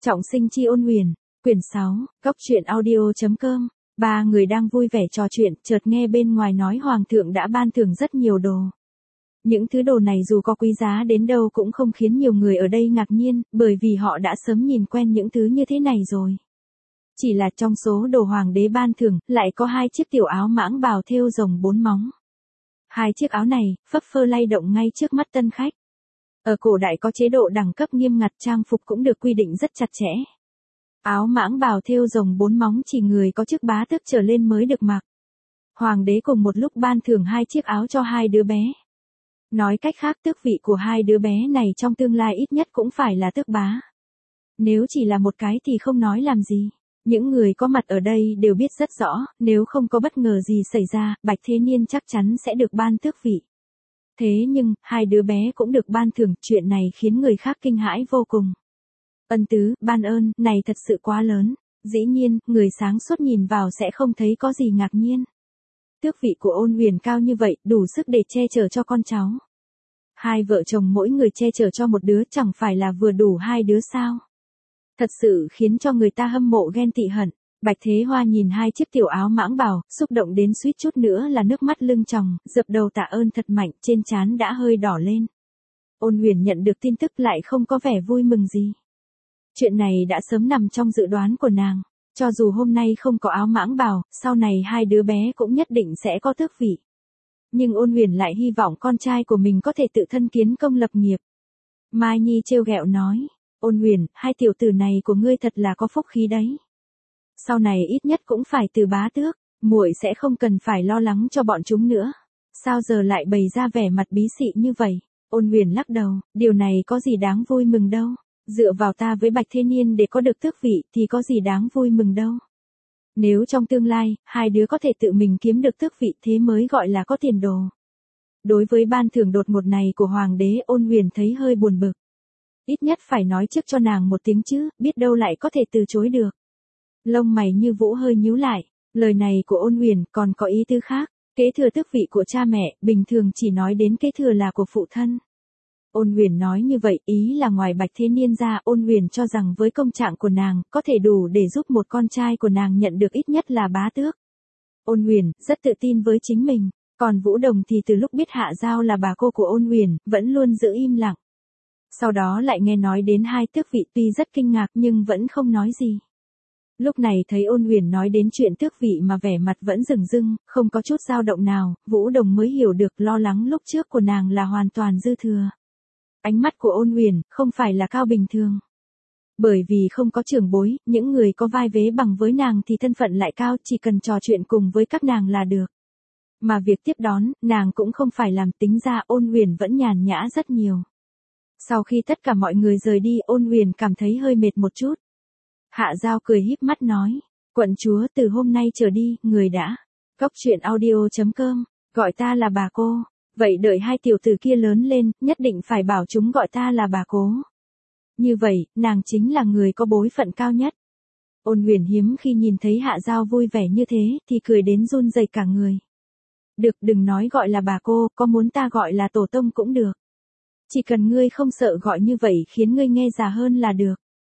Trọng sinh chi ôn huyền, quyển 6, góc truyện audio.com. Ba người đang vui vẻ trò chuyện, chợt nghe bên ngoài nói hoàng thượng đã ban thưởng rất nhiều đồ. Những thứ đồ này dù có quý giá đến đâu cũng không khiến nhiều người ở đây ngạc nhiên, bởi vì họ đã sớm nhìn quen những thứ như thế này rồi. Chỉ là trong số đồ hoàng đế ban thưởng, lại có 2 chiếc tiểu áo mãng bào thêu rồng 4 móng. 2 chiếc áo này, phấp phơ lay động ngay trước mắt tân khách. Ở cổ đại có chế độ đẳng cấp nghiêm ngặt, trang phục cũng được quy định rất chặt chẽ. Áo mãng bào thêu rồng 4 móng chỉ người có chức bá tước trở lên mới được mặc. Hoàng đế cùng một lúc ban thưởng 2 chiếc áo cho 2 đứa bé. Nói cách khác, tước vị của 2 đứa bé này trong tương lai ít nhất cũng phải là tước bá. Nếu chỉ là một cái thì không nói làm gì. Những người có mặt ở đây đều biết rất rõ, nếu không có bất ngờ gì xảy ra, Bạch Thế Niên chắc chắn sẽ được ban tước vị. Thế nhưng, 2 đứa bé cũng được ban thưởng, chuyện này khiến người khác kinh hãi vô cùng. Ân tứ, ban ơn, này thật sự quá lớn. Dĩ nhiên, người sáng suốt nhìn vào sẽ không thấy có gì ngạc nhiên. Tước vị của ôn huyền cao như vậy, đủ sức để che chở cho con cháu. 2 vợ chồng mỗi người che chở cho một đứa chẳng phải là vừa đủ 2 đứa sao? Thật sự khiến cho người ta hâm mộ ghen tị hận. Bạch Thế Hoa nhìn 2 chiếc tiểu áo mãng bào, xúc động đến suýt chút nữa là nước mắt lưng tròng, dập đầu tạ ơn thật mạnh, trên trán đã hơi đỏ lên. Ôn huyền nhận được tin tức lại không có vẻ vui mừng gì. Chuyện này đã sớm nằm trong dự đoán của nàng. Cho dù hôm nay không có áo mãng bào, sau này 2 đứa bé cũng nhất định sẽ có tước vị. Nhưng ôn huyền lại hy vọng con trai của mình có thể tự thân kiến công lập nghiệp. Mai Nhi trêu ghẹo nói, ôn huyền, 2 tiểu tử này của ngươi thật là có phúc khí đấy. Sau này ít nhất cũng phải từ bá tước, muội sẽ không cần phải lo lắng cho bọn chúng nữa. Sao giờ lại bày ra vẻ mặt bí xị như vậy? Ôn huyền lắc đầu, điều này có gì đáng vui mừng đâu. Dựa vào ta với Bạch Thế Niên để có được tước vị thì có gì đáng vui mừng đâu. Nếu trong tương lai, 2 đứa có thể tự mình kiếm được tước vị thế mới gọi là có tiền đồ. Đối với ban thưởng đột ngột này của hoàng đế, ôn huyền thấy hơi buồn bực. Ít nhất phải nói trước cho nàng một tiếng chứ, biết đâu lại có thể từ chối được. Lông mày như vũ hơi nhíu lại, lời này của ôn huyền còn có ý tứ khác. Kế thừa tước vị của cha mẹ, bình thường chỉ nói đến kế thừa là của phụ thân. Ôn huyền nói như vậy, ý là ngoài Bạch Thế Niên ra, ôn huyền cho rằng với công trạng của nàng, có thể đủ để giúp một con trai của nàng nhận được ít nhất là bá tước. Ôn huyền, rất tự tin với chính mình, còn Vũ Đồng thì từ lúc biết Hạ Giao là bà cô của ôn huyền, vẫn luôn giữ im lặng. Sau đó lại nghe nói đến 2 tước vị, tuy rất kinh ngạc nhưng vẫn không nói gì. Lúc này thấy ôn huyền nói đến chuyện tước vị mà vẻ mặt vẫn rừng rưng, không có chút dao động nào, Vũ Đồng mới hiểu được lo lắng lúc trước của nàng là hoàn toàn dư thừa. Ánh mắt của ôn huyền, không phải là cao bình thường. Bởi vì không có trưởng bối, những người có vai vế bằng với nàng thì thân phận lại cao, chỉ cần trò chuyện cùng với các nàng là được. Mà việc tiếp đón, nàng cũng không phải làm, tính ra ôn huyền vẫn nhàn nhã rất nhiều. Sau khi tất cả mọi người rời đi, ôn huyền cảm thấy hơi mệt một chút. Hạ Giao cười híp mắt nói, quận chúa, từ hôm nay trở đi, người đã. Góc truyện audio.com, gọi ta là bà cô. Vậy đợi 2 tiểu tử kia lớn lên, nhất định phải bảo chúng gọi ta là bà cố. Như vậy, nàng chính là người có bối phận cao nhất. Ôn huyền hiếm khi nhìn thấy Hạ Giao vui vẻ như thế, thì cười đến run rẩy cả người. Được, đừng nói gọi là bà cô, có muốn ta gọi là tổ tông cũng được. Chỉ cần ngươi không sợ gọi như vậy khiến ngươi nghe già hơn là được.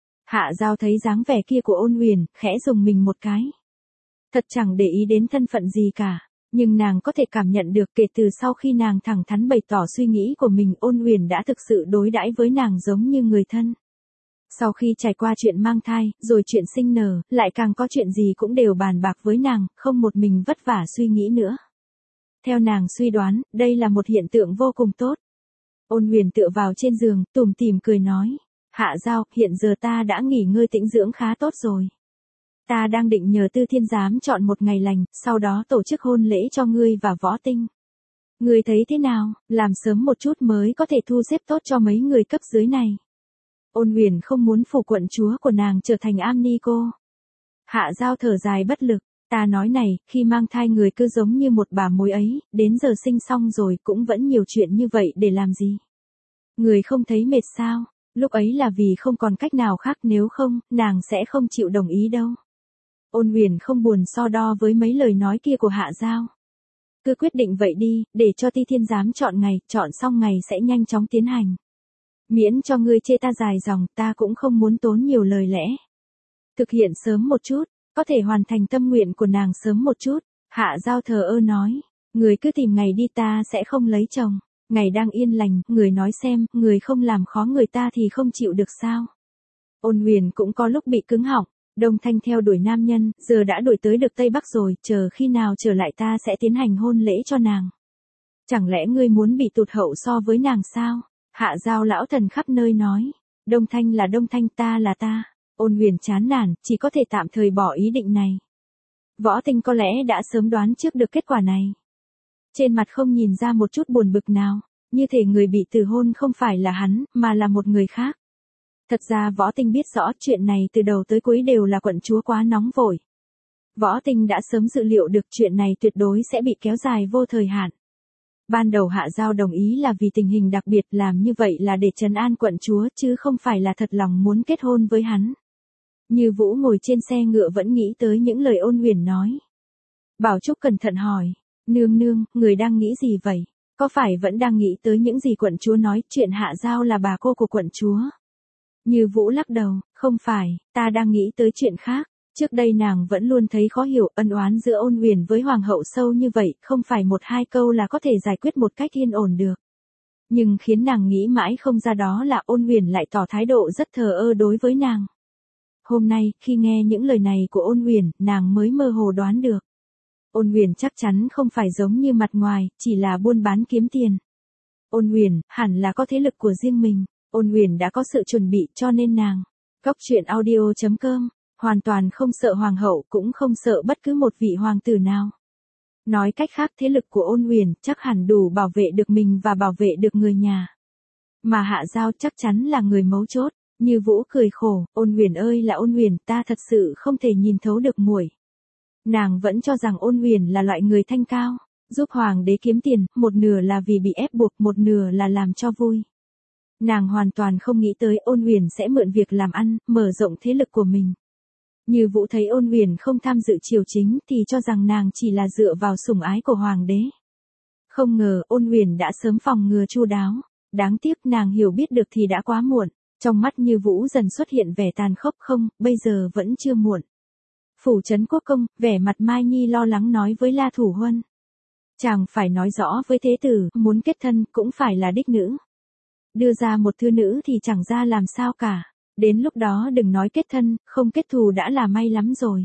Hạ Giao thấy dáng vẻ kia của ôn huyền, khẽ dùng mình một cái. Thật chẳng để ý đến thân phận gì cả. Nhưng nàng có thể cảm nhận được kể từ sau khi nàng thẳng thắn bày tỏ suy nghĩ của mình, ôn huyền đã thực sự đối đãi với nàng giống như người thân. Sau khi trải qua chuyện mang thai, rồi chuyện sinh nở, lại càng có chuyện gì cũng đều bàn bạc với nàng, không một mình vất vả suy nghĩ nữa. Theo nàng suy đoán, đây là một hiện tượng vô cùng tốt. Ôn huyền tựa vào trên giường, tủm tỉm cười nói, Hạ Giao, hiện giờ ta đã nghỉ ngơi tĩnh dưỡng khá tốt rồi. Ta đang định nhờ Tư Thiên Giám chọn một ngày lành, sau đó tổ chức hôn lễ cho ngươi và Võ Tinh. Ngươi thấy thế nào, làm sớm một chút mới có thể thu xếp tốt cho mấy người cấp dưới này. Ôn huyền không muốn phủ quận chúa của nàng trở thành am ni cô. Hạ Giao thở dài bất lực, ta nói này, khi mang thai người cứ giống như một bà mối ấy, đến giờ sinh xong rồi cũng vẫn nhiều chuyện như vậy để làm gì. Người không thấy mệt sao, lúc ấy là vì không còn cách nào khác, nếu không, nàng sẽ không chịu đồng ý đâu. Ôn huyền không buồn so đo với mấy lời nói kia của Hạ Giao. Cứ quyết định vậy đi, để cho Ti Thiên Giám chọn ngày, chọn xong ngày sẽ nhanh chóng tiến hành. Miễn cho ngươi chê ta dài dòng, ta cũng không muốn tốn nhiều lời lẽ. Thực hiện sớm một chút, có thể hoàn thành tâm nguyện của nàng sớm một chút. Hạ Giao thờ ơ nói, người cứ tìm ngày đi, ta sẽ không lấy chồng. Ngày đang yên lành, người nói xem, người không làm khó người ta thì không chịu được sao. Ôn Huyền cũng có lúc bị cứng họng. Đông Thanh theo đuổi nam nhân, giờ đã đuổi tới được Tây Bắc rồi, chờ khi nào trở lại ta sẽ tiến hành hôn lễ cho nàng. Chẳng lẽ ngươi muốn bị tụt hậu so với nàng sao? Hạ Giao lão thần khắp nơi nói. Đông Thanh là Đông Thanh, ta là ta. Ôn Huyền chán nản, chỉ có thể tạm thời bỏ ý định này. Võ Tinh có lẽ đã sớm đoán trước được kết quả này. Trên mặt không nhìn ra một chút buồn bực nào, như thể người bị từ hôn không phải là hắn, mà là một người khác. Thật ra Võ Tinh biết rõ chuyện này từ đầu tới cuối đều là quận chúa quá nóng vội. Võ Tinh đã sớm dự liệu được chuyện này tuyệt đối sẽ bị kéo dài vô thời hạn. Ban đầu Hạ Giao đồng ý là vì tình hình đặc biệt, làm như vậy là để trấn an quận chúa chứ không phải là thật lòng muốn kết hôn với hắn. Như Vũ ngồi trên xe ngựa vẫn nghĩ tới những lời Ôn Huyền nói. Bảo Trúc cẩn thận hỏi, nương nương, người đang nghĩ gì vậy? Có phải vẫn đang nghĩ tới những gì quận chúa nói, chuyện Hạ Giao là bà cô của quận chúa? Như Vũ lắc đầu, không phải, ta đang nghĩ tới chuyện khác. Trước đây nàng vẫn luôn thấy khó hiểu, ân oán giữa Ôn Huyền với hoàng hậu sâu như vậy, không phải một hai câu là có thể giải quyết một cách yên ổn được. Nhưng khiến nàng nghĩ mãi không ra đó là Ôn Huyền lại tỏ thái độ rất thờ ơ đối với nàng. Hôm nay, khi nghe những lời này của Ôn Huyền, nàng mới mơ hồ đoán được. Ôn Huyền chắc chắn không phải giống như mặt ngoài, chỉ là buôn bán kiếm tiền. Ôn Huyền, hẳn là có thế lực của riêng mình. Ôn Huyền đã có sự chuẩn bị cho nên nàng. Góc truyện audio.com, hoàn toàn không sợ hoàng hậu, cũng không sợ bất cứ một vị hoàng tử nào. Nói cách khác, thế lực của Ôn Huyền chắc hẳn đủ bảo vệ được mình và bảo vệ được người nhà. Mà Hạ Giao chắc chắn là người mấu chốt. Như Vũ cười khổ, Ôn Huyền ơi là Ôn Huyền, ta thật sự không thể nhìn thấu được muội. Nàng vẫn cho rằng Ôn Huyền là loại người thanh cao, giúp hoàng đế kiếm tiền, một nửa là vì bị ép buộc, một nửa là làm cho vui. Nàng hoàn toàn không nghĩ tới Ôn Huyền sẽ mượn việc làm ăn, mở rộng thế lực của mình. Như Vũ thấy Ôn Huyền không tham dự triều chính thì cho rằng nàng chỉ là dựa vào sủng ái của hoàng đế. Không ngờ Ôn Huyền đã sớm phòng ngừa chu đáo. Đáng tiếc nàng hiểu biết được thì đã quá muộn. Trong mắt Như Vũ dần xuất hiện vẻ tàn khốc, không, bây giờ vẫn chưa muộn. Phủ trấn quốc công, vẻ mặt Mai Nhi lo lắng nói với La Thủ Huân. Chàng phải nói rõ với thế tử, muốn kết thân cũng phải là đích nữ. Đưa ra một thư nữ thì chẳng ra làm sao cả. Đến lúc đó đừng nói kết thân, không kết thù đã là may lắm rồi.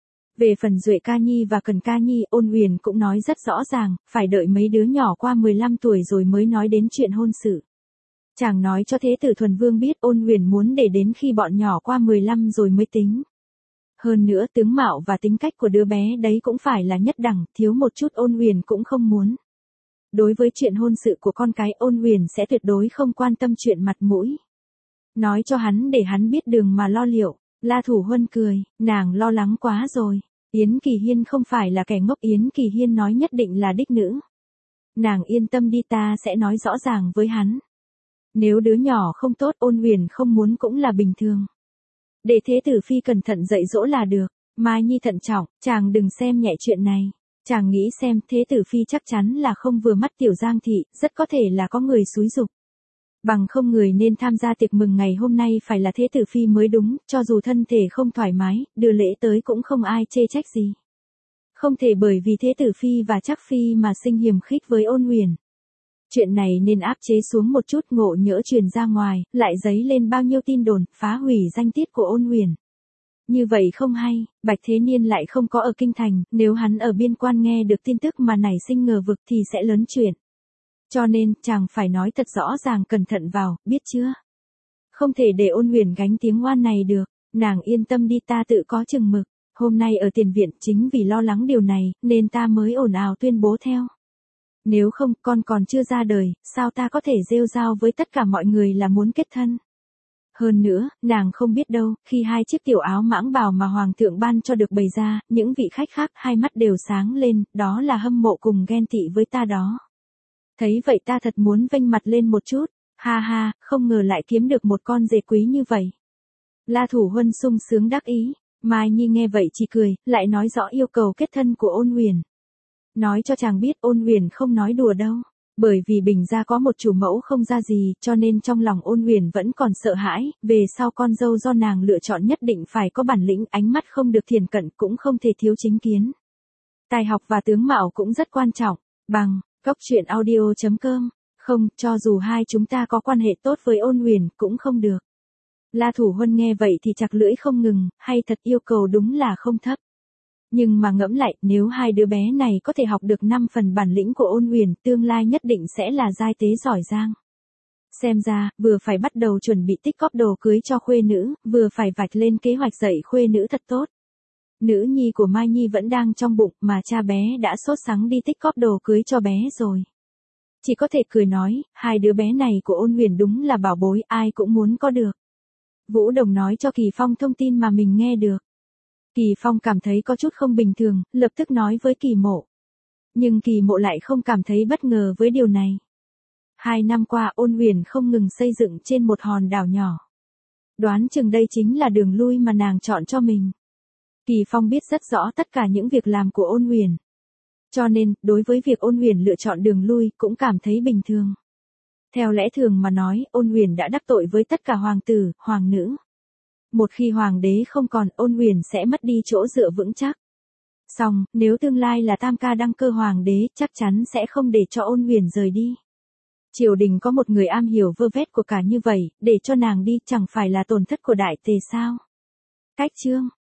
Về phần Duệ Ca Nhi và Cần Ca Nhi, Ôn Huyền cũng nói rất rõ ràng, phải đợi mấy đứa nhỏ qua 15 tuổi rồi mới nói đến chuyện hôn sự. Chàng nói cho thế tử Thuần Vương biết Ôn Huyền muốn để đến khi bọn nhỏ qua 15 rồi mới tính. Hơn nữa tướng mạo và tính cách của đứa bé đấy cũng phải là nhất đẳng, thiếu một chút Ôn Huyền cũng không muốn. Đối với chuyện hôn sự của con cái, Ôn Huyền sẽ tuyệt đối không quan tâm chuyện mặt mũi. Nói cho hắn để hắn biết đường mà lo liệu. La Thủ Huân cười, nàng lo lắng quá rồi. Yến Kỳ Hiên không phải là kẻ ngốc, Yến Kỳ Hiên nói nhất định là đích nữ. Nàng yên tâm đi, ta sẽ nói rõ ràng với hắn. Nếu đứa nhỏ không tốt, Ôn Huyền không muốn cũng là bình thường. Để thế tử phi cẩn thận dạy dỗ là được. Mai Nhi thận trọng, chàng đừng xem nhẹ chuyện này. Chàng nghĩ xem, thế tử phi chắc chắn là không vừa mắt Tiểu Giang thị, rất có thể là có người xúi giục. Bằng không người nên tham gia tiệc mừng ngày hôm nay phải là thế tử phi mới đúng, cho dù thân thể không thoải mái, đưa lễ tới cũng không ai chê trách gì. Không thể bởi vì thế tử phi và Trác phi mà sinh hiềm khích với Ôn Huyền. Chuyện này nên áp chế xuống một chút, ngộ nhỡ truyền ra ngoài, lại dấy lên bao nhiêu tin đồn, phá hủy danh tiết của Ôn Huyền. Như vậy không hay, Bạch Thế Niên lại không có ở kinh thành, nếu hắn ở biên quan nghe được tin tức mà nảy sinh ngờ vực thì sẽ lớn chuyện. Cho nên, chàng phải nói thật rõ ràng, cẩn thận vào, biết chưa? Không thể để Ôn Huyền gánh tiếng oan này được, nàng yên tâm đi, ta tự có chừng mực. Hôm nay ở tiền viện chính vì lo lắng điều này, nên ta mới ồn ào tuyên bố theo. Nếu không, con còn chưa ra đời, sao ta có thể rêu rao với tất cả mọi người là muốn kết thân? Hơn nữa, nàng không biết đâu, khi hai chiếc tiểu áo mãng bào mà hoàng thượng ban cho được bày ra, những vị khách khác hai mắt đều sáng lên, đó là hâm mộ cùng ghen tị với ta đó. Thấy vậy ta thật muốn vênh mặt lên một chút, ha ha, không ngờ lại kiếm được một con dê quý như vậy. La Thủ Huân sung sướng đắc ý, Mai Nhi nghe vậy chỉ cười, lại nói rõ yêu cầu kết thân của Ôn Huyền. Nói cho chàng biết Ôn Huyền không nói đùa đâu. Bởi vì Bình gia có một chủ mẫu không ra gì, cho nên trong lòng Ôn Huyền vẫn còn sợ hãi, về sau con dâu do nàng lựa chọn nhất định phải có bản lĩnh, ánh mắt không được thiển cận, cũng không thể thiếu chính kiến. Tài học và tướng mạo cũng rất quan trọng. Bằng goctruyện.audio.com. Không, cho dù hai chúng ta có quan hệ tốt với Ôn Huyền cũng không được. La Thủ Huân nghe vậy thì chặt lưỡi không ngừng, hay thật, yêu cầu đúng là không thấp. Nhưng mà ngẫm lại, nếu hai đứa bé này có thể học được 5 phần bản lĩnh của Ôn Huyền, tương lai nhất định sẽ là giai tế giỏi giang. Xem ra, vừa phải bắt đầu chuẩn bị tích cóp đồ cưới cho khuê nữ, vừa phải vạch lên kế hoạch dạy khuê nữ thật tốt. Nữ nhi của Mai Nhi vẫn đang trong bụng, mà cha bé đã sốt sắng đi tích cóp đồ cưới cho bé rồi. Chỉ có thể cười nói, hai đứa bé này của Ôn Huyền đúng là bảo bối, ai cũng muốn có được. Vũ Đồng nói cho Kỳ Phong thông tin mà mình nghe được. Kỳ Phong cảm thấy có chút không bình thường, lập tức nói với Kỳ Mộ. Nhưng Kỳ Mộ lại không cảm thấy bất ngờ với điều này. 2 năm qua Ôn Huyền không ngừng xây dựng trên một hòn đảo nhỏ. Đoán chừng đây chính là đường lui mà nàng chọn cho mình. Kỳ Phong biết rất rõ tất cả những việc làm của Ôn Huyền. Cho nên, đối với việc Ôn Huyền lựa chọn đường lui cũng cảm thấy bình thường. Theo lẽ thường mà nói, Ôn Huyền đã đắc tội với tất cả hoàng tử, hoàng nữ. Một khi hoàng đế không còn, Ôn Huyền sẽ mất đi chỗ dựa vững chắc. Song, nếu tương lai là Tam ca đăng cơ hoàng đế, chắc chắn sẽ không để cho Ôn Huyền rời đi. Triều đình có một người am hiểu vơ vét của cả như vậy, để cho nàng đi chẳng phải là tổn thất của đại tề sao? Cách chương